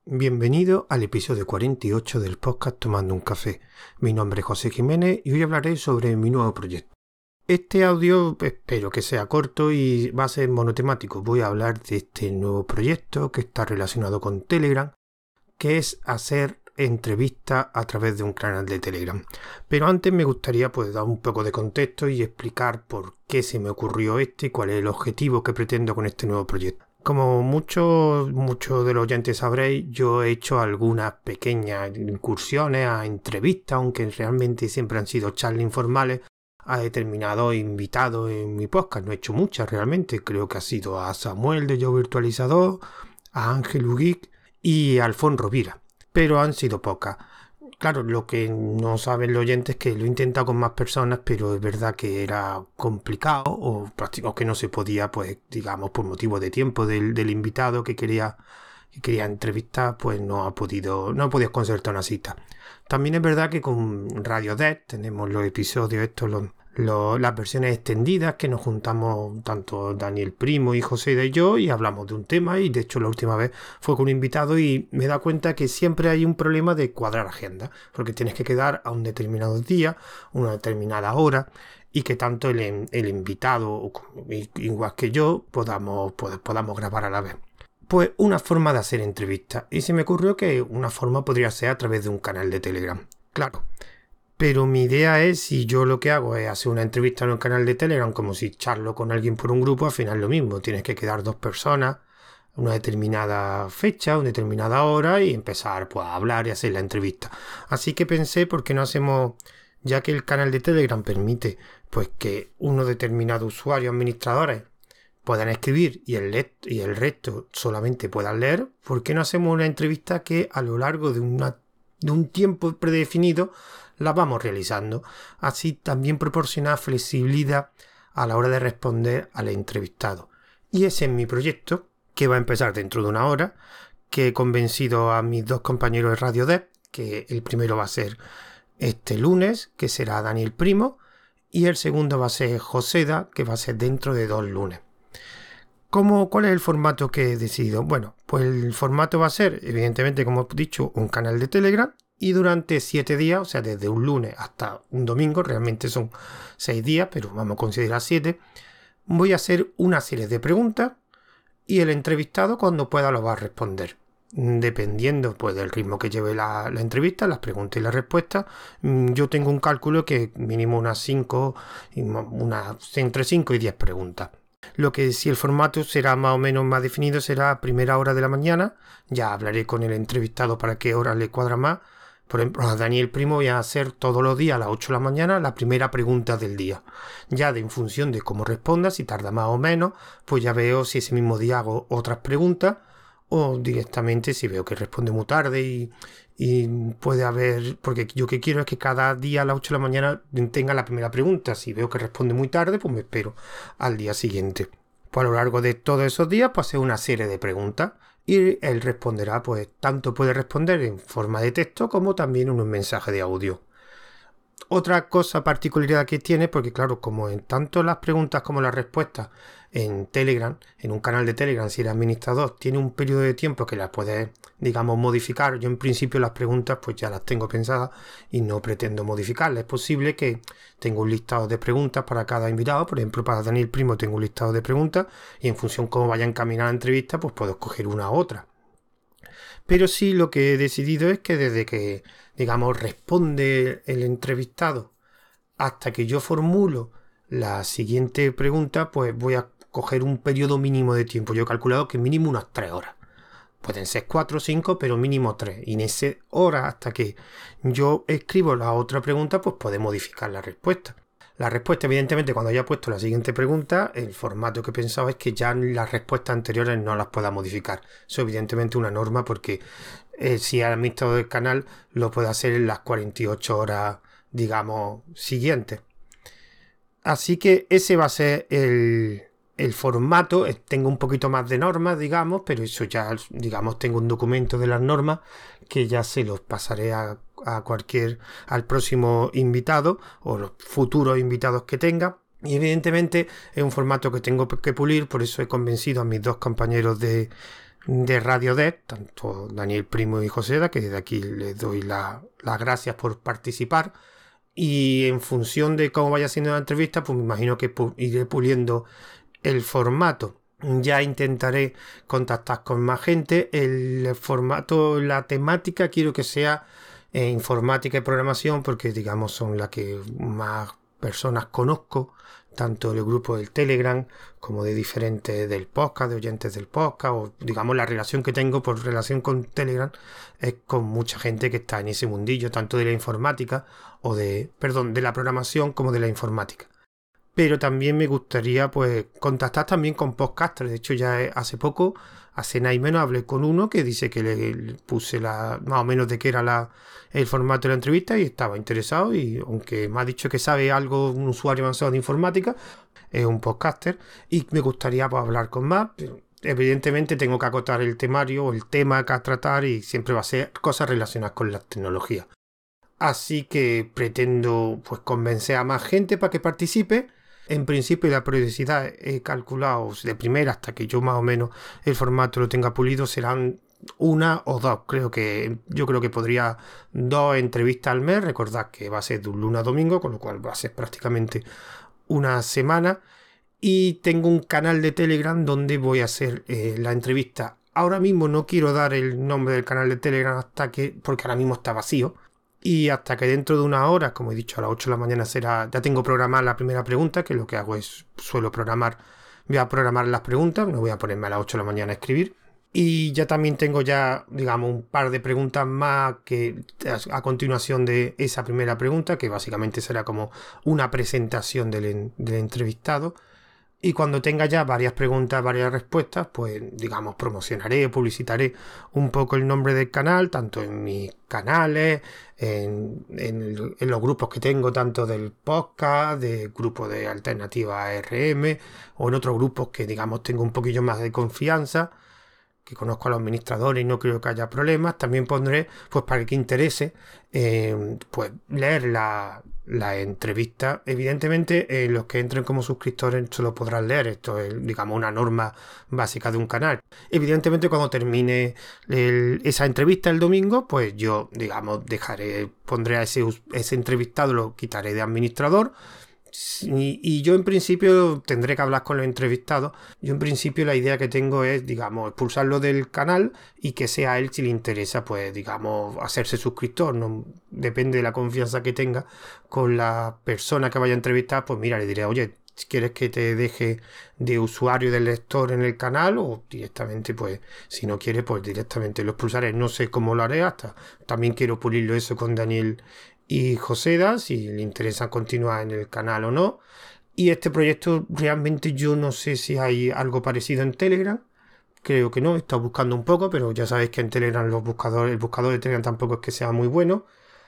Bienvenido al episodio 48 del podcast Tomando un Café. Mi nombre es José Jiménez y hoy hablaré sobre mi nuevo proyecto. Este audio espero que sea corto y va a ser monotemático. Voy a hablar de este nuevo proyecto que está relacionado con Telegram, que es hacer entrevistas a través de un canal de Telegram. Pero antes me gustaría dar un poco de contexto y explicar por qué se me ocurrió y cuál es el objetivo que pretendo con este nuevo proyecto. Como muchos de los oyentes sabréis, yo he hecho algunas pequeñas incursiones a entrevistas, aunque realmente siempre han sido charlas informales, a determinados invitados en mi podcast. No he hecho muchas realmente, creo que ha sido a Samuel de Yo Virtualizador, a Ángel Ugeek y a Alfon Rovira, pero han sido pocas. Claro, lo que no saben los oyentes es que lo he intentado con más personas, pero es verdad que era complicado o que no se podía, pues digamos, por motivo de tiempo del invitado que quería entrevistar, pues no ha podido concertar una cita. También es verdad que con Radio Dev tenemos los episodios las versiones extendidas, que nos juntamos tanto Daniel Primo y José y yo y hablamos de un tema, y de hecho la última vez fue con un invitado y me da cuenta que siempre hay un problema de cuadrar agenda, porque tienes que quedar a un determinado día, una determinada hora, y que tanto el invitado igual que yo podamos grabar a la vez. Pues una forma de hacer entrevistas, y se me ocurrió que una forma podría ser a través de un canal de Telegram. Claro, pero mi idea es, si yo lo que hago es hacer una entrevista en un canal de Telegram, como si charlo con alguien por un grupo, al final es lo mismo. Tienes que quedar dos personas a una determinada fecha, a una determinada hora y empezar a hablar y hacer la entrevista. Así que pensé, ¿por qué no hacemos, ya que el canal de Telegram permite pues que unos determinados usuarios administradores puedan escribir y el resto solamente puedan leer? ¿Por qué no hacemos una entrevista que a lo largo de un tiempo predefinido la vamos realizando? Así también proporciona flexibilidad a la hora de responder al entrevistado. Y ese es mi proyecto, que va a empezar dentro de una hora, que he convencido a mis dos compañeros de Radio Dev, que el primero va a ser este lunes, que será Daniel Primo, y el segundo va a ser Joseda, que va a ser dentro de 2 lunes. ¿Cuál es el formato que he decidido? Bueno, pues el formato va a ser, evidentemente, como he dicho, un canal de Telegram, y durante 7 días, o sea, desde un lunes hasta un domingo, realmente son 6 días, pero vamos a considerar 7, voy a hacer una serie de preguntas y el entrevistado cuando pueda lo va a responder. Dependiendo pues del ritmo que lleve la entrevista, las preguntas y las respuestas, yo tengo un cálculo que mínimo entre 5 y 10 preguntas. Lo que si el formato será más o menos más definido será a primera hora de la mañana. Ya hablaré con el entrevistado para qué hora le cuadra más. Por ejemplo, a Daniel Primo voy a hacer todos los días a las 8 de la mañana la primera pregunta del día. Ya en función de cómo responda, si tarda más o menos, pues ya veo si ese mismo día hago otras preguntas o directamente si veo que responde muy tarde y puede haber, porque yo que quiero es que cada día a las 8 de la mañana tenga la primera pregunta. Si veo que responde muy tarde, pues me espero al día siguiente. Pues a lo largo de todos esos días, pues hacer una serie de preguntas y él responderá, pues tanto puede responder en forma de texto como también en un mensaje de audio. Otra cosa particularidad que tiene, porque claro, como en tanto las preguntas como las respuestas en Telegram, en un canal de Telegram, si eres administrador, tiene un periodo de tiempo que las puedes, digamos, modificar. Yo en principio las preguntas pues ya las tengo pensadas y no pretendo modificarlas. Es posible que tenga un listado de preguntas para cada invitado. Por ejemplo, para Daniel Primo tengo un listado de preguntas y en función de cómo vaya a encaminar la entrevista, pues puedo escoger una u otra. Pero sí, lo que he decidido es que desde que, digamos, responde el entrevistado hasta que yo formulo la siguiente pregunta, pues voy a coger un periodo mínimo de tiempo. Yo he calculado que mínimo unas 3 horas. Pueden ser 4 o 5, pero mínimo 3. Y en esa hora, hasta que yo escribo la otra pregunta, pues puede modificar la respuesta. La respuesta, evidentemente, cuando haya puesto la siguiente pregunta, el formato que he pensado es que ya las respuestas anteriores no las pueda modificar. Eso evidentemente una norma, porque si el administrador del canal lo puede hacer en las 48 horas, digamos, siguientes. Así que ese va a ser el formato. Tengo un poquito más de normas, digamos, pero eso ya, digamos, tengo un documento de las normas que ya se los pasaré al próximo invitado o los futuros invitados que tenga. Y evidentemente es un formato que tengo que pulir, por eso he convencido a mis dos compañeros de de Radio Dev, tanto Daniel Primo y Joseda, que desde aquí les doy las gracias por participar. Y en función de cómo vaya siendo la entrevista, pues me imagino que iré puliendo el formato. Ya intentaré contactar con más gente. El formato, la temática, quiero que sea informática y programación, porque digamos son las que más personas conozco, tanto del grupo del Telegram como de diferentes del podcast, de oyentes del podcast, o digamos la relación que tengo por relación con Telegram es con mucha gente que está en ese mundillo, tanto de la informática o de la programación como de la informática. Pero también me gustaría pues contactar también con podcasters. De hecho ya hace poco, hace nada y menos, hablé con uno que dice que le puse más o menos de qué era el formato de la entrevista y estaba interesado, y aunque me ha dicho que sabe algo, un usuario avanzado de informática, es un podcaster y me gustaría pues hablar con más. Evidentemente tengo que acotar el temario o el tema que a tratar y siempre va a ser cosas relacionadas con las tecnologías. Así que pretendo pues convencer a más gente para que participe. En principio la periodicidad he calculado de primera, hasta que yo más o menos el formato lo tenga pulido, serán una o dos. Yo creo que podría 2 entrevistas al mes. Recordad que va a ser de un lunes a domingo, con lo cual va a ser prácticamente una semana. Y tengo un canal de Telegram donde voy a hacer la entrevista. Ahora mismo no quiero dar el nombre del canal de Telegram porque ahora mismo está vacío. Y hasta que dentro de una hora, como he dicho, a las 8 de la mañana ya tengo programada la primera pregunta, que lo que hago es, voy a programar las preguntas, no voy a ponerme a las 8 de la mañana a escribir. Y ya también tengo digamos, un par de preguntas más que a continuación de esa primera pregunta, que básicamente será como una presentación del entrevistado. Y cuando tenga ya varias preguntas, varias respuestas, pues digamos promocionaré o publicitaré un poco el nombre del canal, tanto en mis canales, en los grupos que tengo, tanto del podcast, del grupo de Alternativa ARM, o en otros grupos que digamos tengo un poquillo más de confianza, que conozco a los administradores y no creo que haya problemas. También pondré, pues para el que interese, pues leer la entrevista. Evidentemente los que entren como suscriptores solo podrán leer. Esto es, digamos, una norma básica de un canal. Evidentemente cuando termine esa entrevista el domingo, pues yo, digamos, pondré a ese entrevistado, lo quitaré de administrador. Y yo en principio tendré que hablar con los entrevistados. Yo en principio la idea que tengo es, digamos, expulsarlo del canal y que sea él, si le interesa, pues digamos, hacerse suscriptor. No depende de la confianza que tenga con la persona que vaya a entrevistar. Pues mira, le diré, oye, si quieres que te deje de usuario del lector en el canal, o directamente, pues si no quiere, pues directamente lo expulsaré. No sé cómo lo haré, también quiero pulirlo eso con Daniel y Joseda, si le interesa continuar en el canal o no. Y este proyecto realmente yo no sé si hay algo parecido en Telegram. Creo que no, he estado buscando un poco, pero ya sabéis que en Telegram el buscador de Telegram tampoco es que sea muy bueno.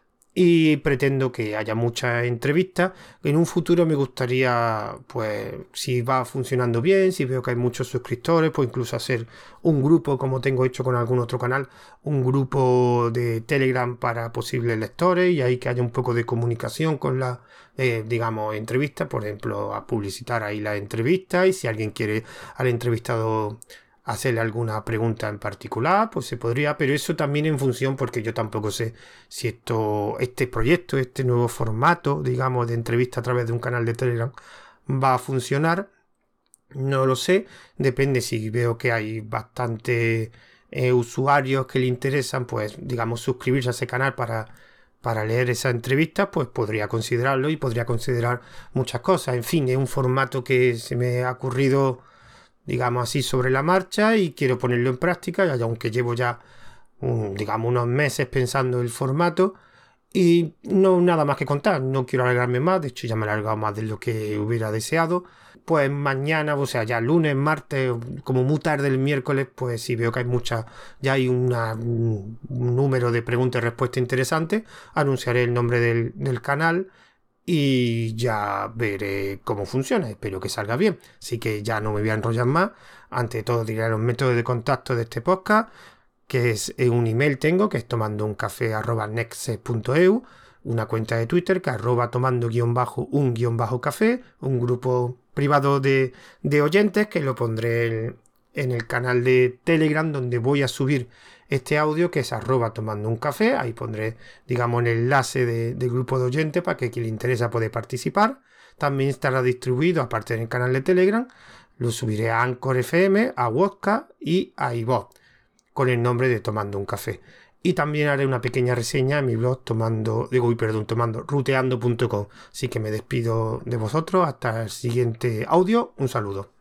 Y pretendo que haya muchas entrevistas. En un futuro me gustaría, pues, si va funcionando bien, si veo que hay muchos suscriptores, pues incluso hacer un grupo, como tengo hecho con algún otro canal, un grupo de Telegram para posibles lectores, y ahí que haya un poco de comunicación con las, digamos, entrevistas. Por ejemplo, a publicitar ahí la entrevista, y si alguien quiere al entrevistado hacerle alguna pregunta en particular, pues se podría, pero eso también en función, porque yo tampoco sé si este proyecto, este nuevo formato, digamos, de entrevista a través de un canal de Telegram va a funcionar. No lo sé, depende. Si veo que hay bastantes usuarios que le interesan, pues digamos, suscribirse a ese canal para leer esa entrevista, pues podría considerarlo, y podría considerar muchas cosas. En fin, es un formato que se me ha ocurrido, digamos así, sobre la marcha, y quiero ponerlo en práctica, y aunque llevo ya digamos unos meses pensando el formato, y no nada más que contar. No quiero alargarme más, de hecho ya me he alargado más de lo que hubiera deseado. Pues mañana, o sea, ya lunes, martes, como muy tarde el miércoles, pues si veo que ya hay un número de preguntas y respuestas interesantes, anunciaré el nombre del canal y ya veré cómo funciona. Espero que salga bien. Así que ya no me voy a enrollar más. Ante todo diré los métodos de contacto de este podcast, que es un email tengo, que es tomandouncafe@nextse.eu, una cuenta de Twitter que @tomando_un_café, un grupo privado de oyentes que lo pondré en el canal de Telegram donde voy a subir este audio, que es @tomandouncafé. Ahí pondré, digamos, el enlace del grupo de oyentes para que quien le interesa puede participar. También estará distribuido, aparte del canal de Telegram, lo subiré a Anchor FM, a Wodka y a iVoox, con el nombre de Tomando un Café. Y también haré una pequeña reseña en mi blog ruteando.com. Así que me despido de vosotros hasta el siguiente audio. Un saludo.